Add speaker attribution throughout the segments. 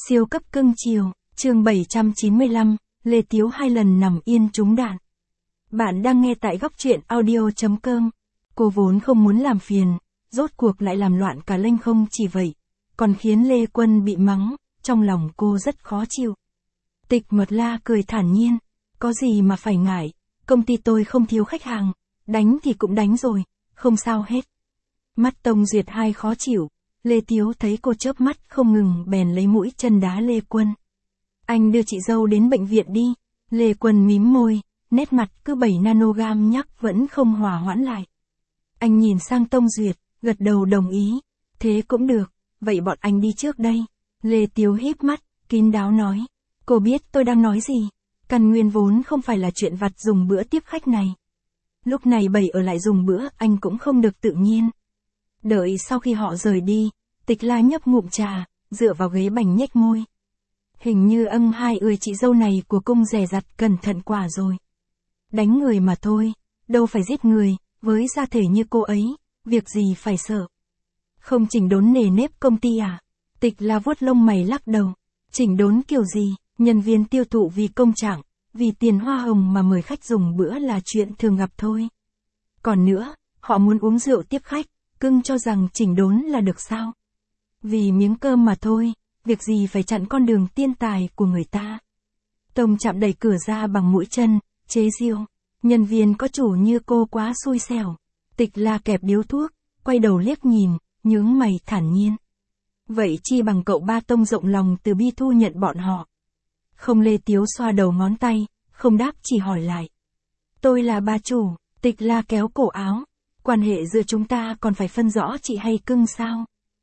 Speaker 1: Siêu cấp cưng chiều, chương 795, Lê Tiếu 2 lần nằm yên trúng đạn. Bạn đang nghe tại góc truyện audio.com. Cô vốn không muốn làm phiền, rốt cuộc lại làm loạn cả lênh không chỉ vậy, còn khiến Lê Quân bị mắng, trong lòng cô rất khó chịu. Tịch Mật La cười thản nhiên, có gì mà phải ngại, công ty tôi không thiếu khách hàng, đánh thì cũng đánh rồi, không sao hết. Mắt Tông Duyệt Hai khó chịu, Lê Tiếu thấy cô chớp mắt không ngừng bèn lấy mũi chân đá Lê Quân. Anh đưa chị dâu đến bệnh viện đi, Lê Quân mím môi, nét mặt cứ 7 nanogam nhắc vẫn không hòa hoãn lại. Anh nhìn sang Tông Duyệt, gật đầu đồng ý, thế cũng được, vậy bọn anh đi trước đây. Lê Tiếu híp mắt, kín đáo nói, cô biết tôi đang nói gì, căn nguyên vốn không phải là chuyện vặt dùng bữa tiếp khách này. Lúc này Bảy ở lại dùng bữa anh cũng không được tự nhiên. Đợi sau khi họ rời đi, Tịch La nhấp ngụm trà, dựa vào ghế bành nhếch môi. Hình như hai ơi chị dâu này của cung dè dặt cẩn thận quả rồi. Đánh người mà thôi, đâu phải giết người, với gia thể như cô ấy, việc gì phải sợ. Không chỉnh đốn nề nếp công ty à? Tịch La vuốt lông mày lắc đầu. Chỉnh đốn kiểu gì, nhân viên tiêu thụ vì công trạng, vì tiền hoa hồng mà mời khách dùng bữa là chuyện thường gặp thôi. Còn nữa, họ muốn uống rượu tiếp khách, cưng cho rằng chỉnh đốn là được sao? Vì miếng cơm mà thôi, việc gì phải chặn con đường tiên tài của người ta. Tông Trạm đẩy cửa ra bằng mũi chân, chế giễu, nhân viên có chủ như cô quá xui xẻo. Tịch La kẹp điếu thuốc, quay đầu liếc nhìn, nhướng mày thản nhiên. Vậy chi bằng cậu ba Tông rộng lòng từ bi thu nhận bọn họ. Không. Lê Tiếu xoa đầu ngón tay, không đáp chỉ hỏi lại. Tôi là bà chủ. Tịch La kéo cổ áo. Quan hệ giữa chúng ta còn phải phân rõ chị hay cưng sao?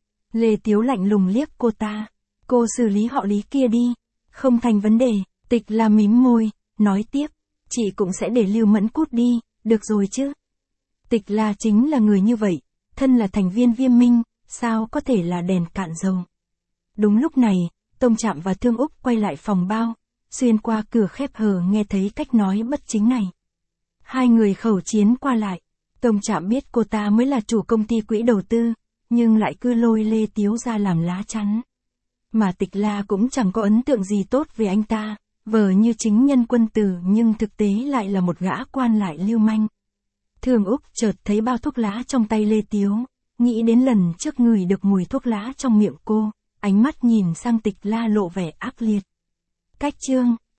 Speaker 1: Lê Tiếu lạnh lùng liếc cô ta. Cô xử lý họ Lý kia đi. Không thành vấn đề. Tịch La mím môi, nói tiếp. Chị cũng sẽ để Lưu Mẫn cút đi, được rồi chứ? Tịch La chính là người như vậy. Thân là thành viên Viêm Minh, sao có thể là đèn cạn dầu. Đúng lúc này, Tông Trạm và Thương Úc quay lại phòng bao. Xuyên qua cửa khép hờ nghe thấy cách nói bất chính này. Hai người khẩu chiến qua lại. Tông Trạm biết cô ta mới là chủ công ty quỹ đầu tư, nhưng lại cứ lôi Lê Tiếu ra làm lá chắn. Mà Tịch La cũng chẳng có ấn tượng gì tốt về anh ta, vờ như chính nhân quân tử nhưng thực tế lại là một gã quan lại lưu manh. Thương Úc chợt thấy bao thuốc lá trong tay Lê Tiếu, nghĩ đến lần trước ngửi được mùi thuốc lá trong miệng cô, ánh mắt nhìn sang Tịch La lộ vẻ ác liệt. Cách chương